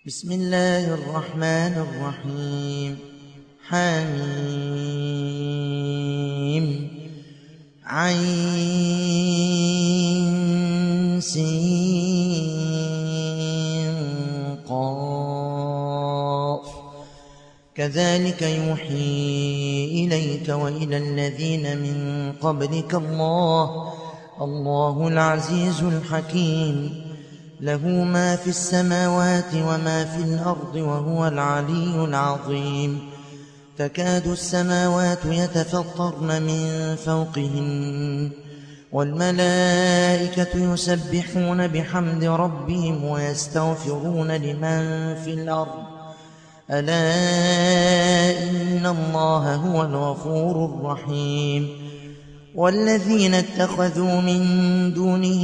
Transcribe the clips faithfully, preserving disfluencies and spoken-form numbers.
بسم الله الرحمن الرحيم. حميم عين سين قاف. كذلك يوحي إليك وإلى الذين من قبلك الله الله العزيز الحكيم. له ما في السماوات وما في الأرض وهو العلي العظيم. تكاد السماوات يتفطرن من فوقهن والملائكة يسبحون بحمد ربهم ويستغفرون لمن في الأرض ألا إن الله هو الغفور الرحيم. والذين اتخذوا من دونه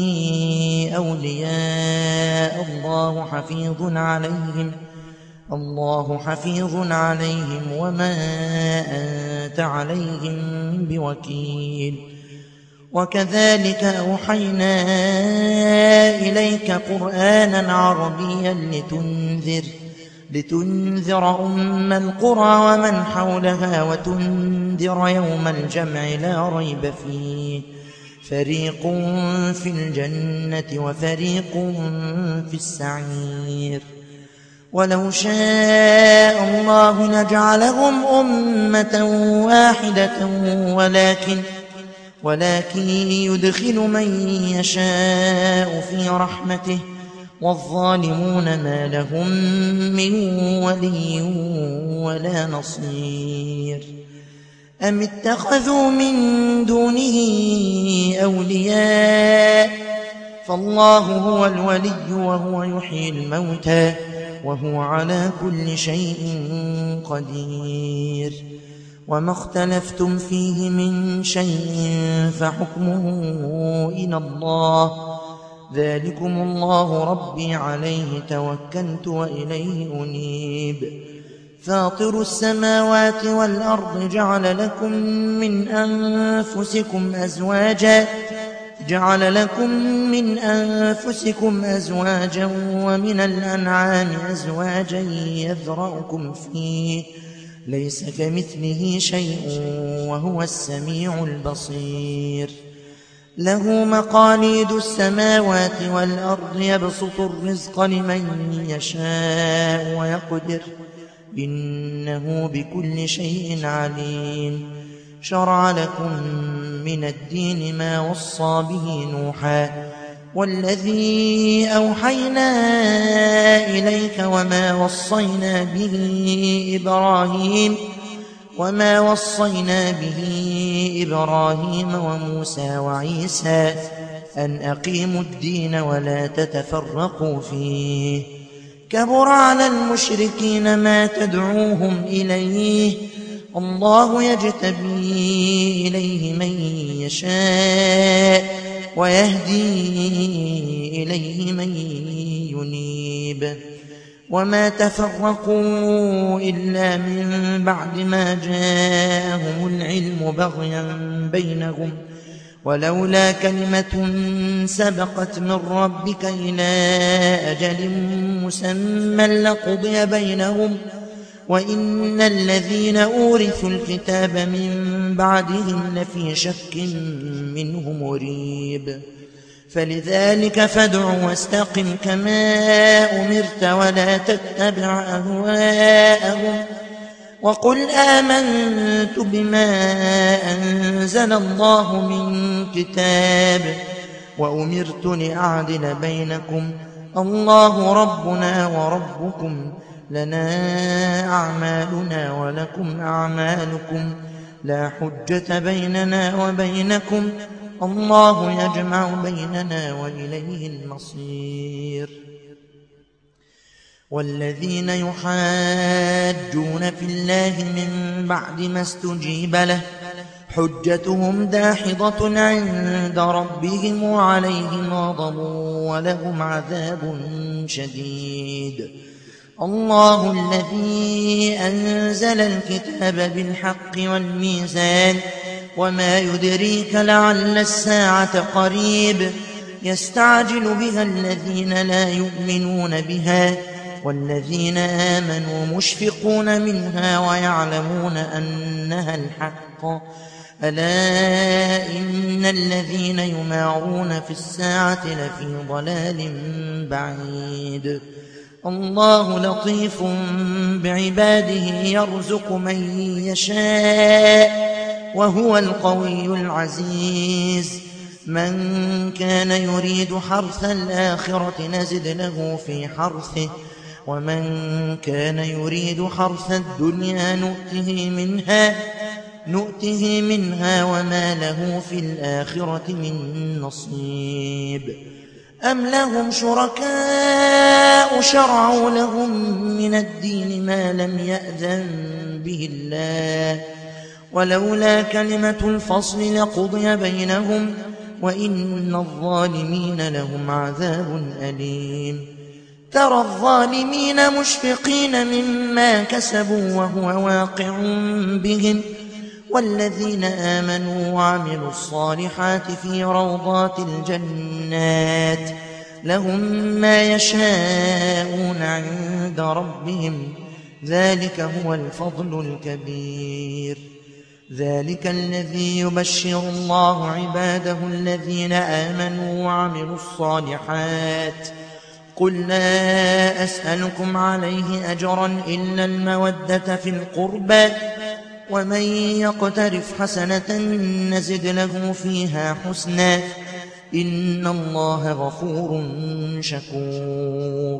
أولياء الله حفيظ عليهم الله حفيظ عليهم وما أنت عليهم بوكيل. وكذلك أوحينا إليك قرآنا عربيا لتنذر لتنذر أم القرى ومن حولها وتنذر يوم الجمع لا ريب فيه فريق في الجنة وفريق في السعير. ولو شاء الله لجعلهم أمة واحدة ولكن ولكن يدخل من يشاء في رحمته والظالمون ما لهم من ولي ولا نصير. أم اتخذوا من دونه أولياء فالله هو الولي وهو يحيي الموتى وهو على كل شيء قدير. وما اختلفتم فيه من شيء فحكمه إلى الله ذلكم الله ربي عليه توكلت وإليه أنيب. فاطر السماوات والأرض جعل لكم من أنفسكم أزواجا جعل لكم من أنفسكم أزواجا ومن الأنعام أزواجا يذرأكم فيه ليس كمثله شيء وهو السميع البصير. له مقاليد السماوات والأرض يبسط الرزق لمن يشاء ويقدر إنه بكل شيء عليم. شرع لكم من الدين ما وصى به نوحا والذي أوحينا إليك وما وصينا به إبراهيم وما وصينا به إبراهيم وموسى وعيسى أن أقيموا الدين ولا تتفرقوا فيه. كبر على المشركين ما تدعوهم إليه الله يجتبي إليه من يشاء ويهدي إليه من ينيب. وما تفرقوا إلا من بعد ما جاءهم العلم بغيا بينهم ولولا كلمة سبقت من ربك إلى أجل مسمى لقضي بينهم وإن الذين أورثوا الكتاب من بعدهم لفي شك منه مريب. فلذلك فادع واستقم كما أمرت ولا تتبع أهواءهم وقل آمنت بما أنزل الله من كتاب وأمرت لأعدل بينكم الله ربنا وربكم لنا أعمالنا ولكم أعمالكم لا حجة بيننا وبينكم الله يجمع بيننا وإليه المصير. والذين يحاجون في الله من بعد ما استجيب له حجتهم داحضة عند ربهم وعليهم غضب ولهم عذاب شديد. الله الذي أنزل الكتاب بالحق والميزان وما يدريك لعل الساعة قريب يستعجل بها الذين لا يؤمنون بها والذين آمنوا مشفقون منها ويعلمون أنها الحق ألا إن الذين يمارون في الساعة لفي ضلال بعيد الله لطيف بعباده يرزق من يشاء وهو القوي العزيز من كان يريد حرث الآخرة نزد له في حرثه ومن كان يريد حرث الدنيا نؤته منها نؤته منها وما له في الآخرة من نصيب أم لهم شركاء شرعوا لهم من الدين ما لم يأذن به الله ولولا كلمة الفصل لقضي بينهم وإن الظالمين لهم عذاب أليم ترى الظالمين مشفقين مما كسبوا وهو واقع بهم والذين آمنوا وعملوا الصالحات في روضات الجنات لهم ما يشاءون عند ربهم ذلك هو الفضل الكبير ذلك الذي يبشر الله عباده الذين آمنوا وعملوا الصالحات قل لا أسألكم عليه أجرا إلا المودة في القربى ومن يقترف حسنة نزد له فيها حسنا إن الله غفور شكور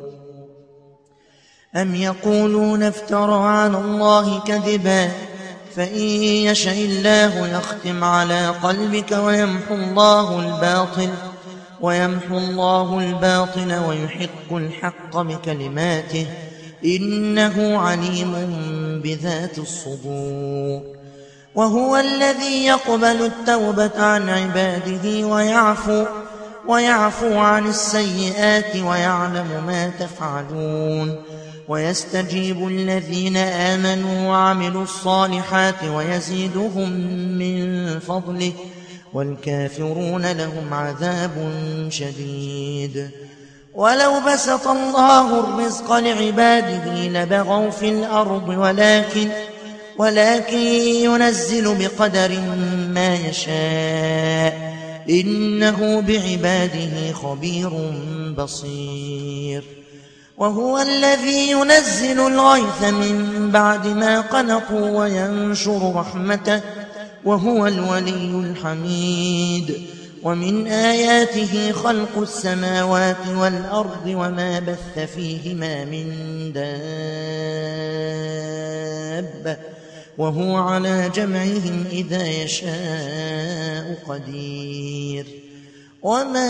أم يقولون افترى على الله كذبا فإن يشاء الله يختم على قلبك ويمحو الله الباطل ويمحو الله الباطل ويحق الحق بكلماته إنه عليم بذات الصدور وهو الذي يقبل التوبة عن عباده ويعفو ويعفو عن السيئات ويعلم ما تفعلون ويستجيب الذين آمنوا وعملوا الصالحات ويزيدهم من فضله والكافرون لهم عذاب شديد ولو بسط الله الرزق لعباده لبغوا في الأرض ولكن ولكن ينزل بقدر ما يشاء إنه بعباده خبير بصير وهو الذي ينزل الغيث من بعد ما قنطوا وينشر رحمته وهو الولي الحميد ومن آياته خلق السماوات والأرض وما بث فيهما من دابة وهو على جمعهم إذا يشاء قدير وما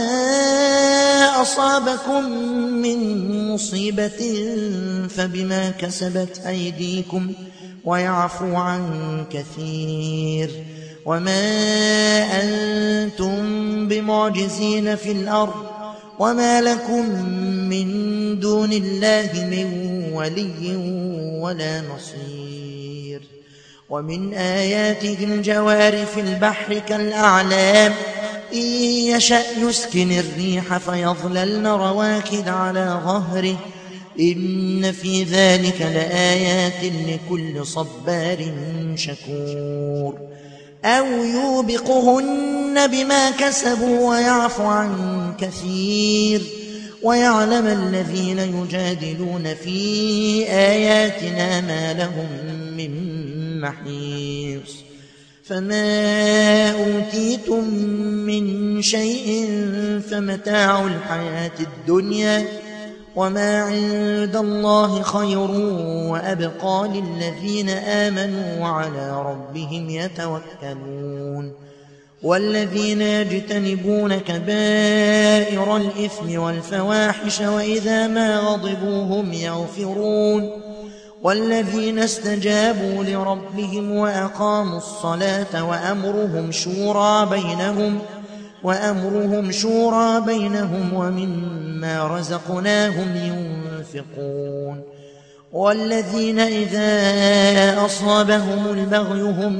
أصابكم من مصيبة فبما كسبت أيديكم ويعفو عن كثير وما أنتم بمعجزين في الأرض وما لكم من دون الله من ولي ولا نصير ومن آياته الجوار في البحر كالأعلام إن يشأ يسكن الريح فيظللن رواكد على ظهره إن في ذلك لآيات لكل صبار شكور أو يوبقهن بما كسبوا ويعفو عن كثير ويعلم الذين يجادلون في آياتنا ما لهم من محيص فما أوتيتم من شيء فمتاع الحياة الدنيا وما عند الله خير وأبقى للذين آمنوا وعلى ربهم يتوكلون والذين يجتنبون كبائر الإثم والفواحش وإذا ما غضبوا هم يغفرون والذين استجابوا لربهم وأقاموا الصلاة وأمرهم شورى بينهم وأمرهم شورى بينهم ومما رزقناهم ينفقون والذين إذا أصابهم البغي هم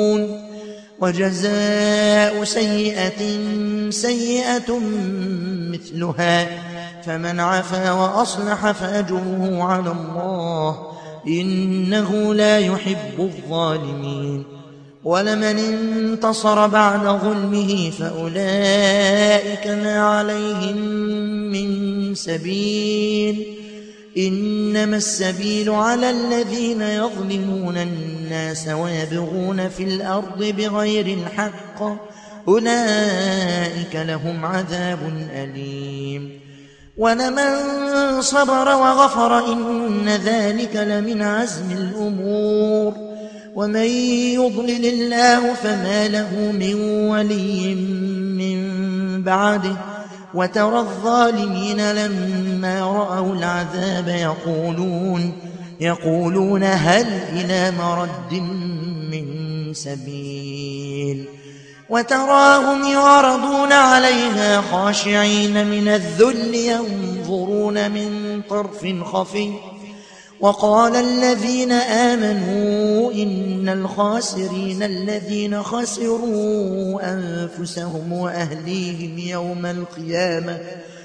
ينتصرون وجزاء سيئة سيئة مثلها فمن عفا وأصلح فأجره على الله إنه لا يحب الظالمين ولمن انتصر بعد ظلمه فأولئك ما عليهم من سبيل إنما السبيل على الذين يظلمون الناس ويبغون في الأرض بغير الحق أولئك لهم عذاب أليم ولمن صبر وغفر إن ذلك لمن عزم الأمور ومن يضلل الله فما له من ولي من بعده وترى الظالمين لما رأوا العذاب يقولون يقولون هل إلى مرد من سبيل وتراهم يعرضون عليها خاشعين من الذل ينظرون من طرف خفي وقال الذين آمنوا إن الخاسرين الذين خسروا أنفسهم وأهليهم يوم القيامة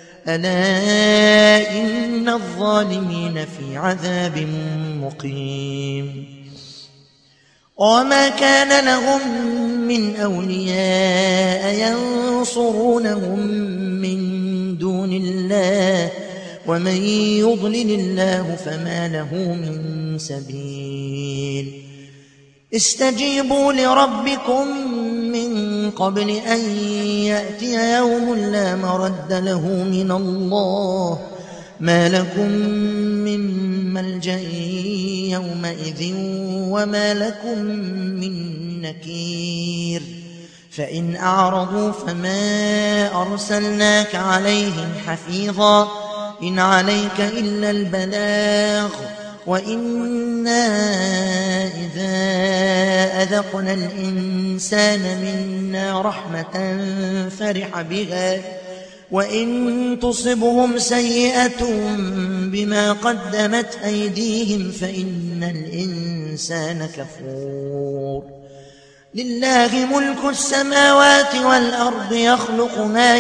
ألا إن الظالمين في عذاب مقيم وما كان لهم من أولياء ينصرونهم من دون الله ومن يضلل الله فما له من سبيل استجيبوا لربكم من قبل أن يأتي يوم لا مرد له من الله ما لكم من ملجأ يومئذ وما لكم من نكير فإن أعرضوا فما أرسلناك عليهم حفيظا إن عليك إلا البلاغ وإنا إذا أذقنا الإنسان منا رحمة فرح بها وإن تصبهم سيئة بما قدمت أيديهم فإن الإنسان كفور لله ملك السماوات والأرض يخلق ما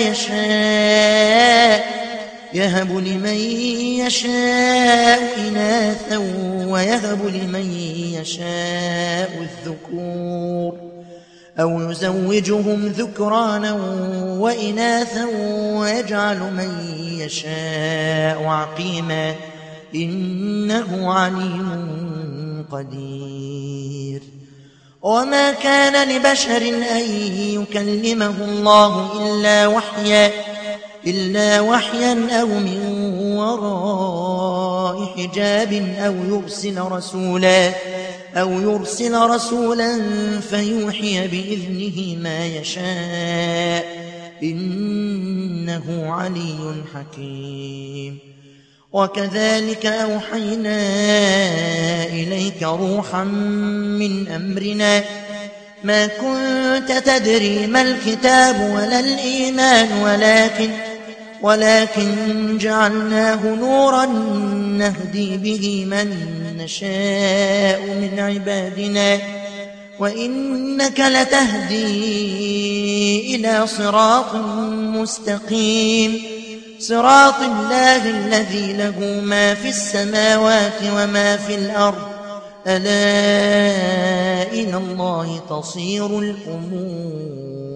يشاء يهب لمن يشاء إناثا ويهب لمن يشاء الذكور أو يزوجهم ذكرانا وإناثا ويجعل من يشاء عقيما إنه عليم قدير وما كان لبشر أن يكلمه الله إلا وحيا إلا وحيا أو من وراء حجاب أو يرسل رسولا أو يرسل رسولا فيوحي بإذنه ما يشاء إنه علي حكيم وكذلك أوحينا إليك روحا من أمرنا ما كنت تدري ما الكتاب ولا الإيمان ولكن ولكن جعلناه نورا نهدي به من نشاء من عبادنا وإنك لتهدي إلى صراط مستقيم صراط الله الذي له ما في السماوات وما في الأرض ألا إلى الله تصير الأمور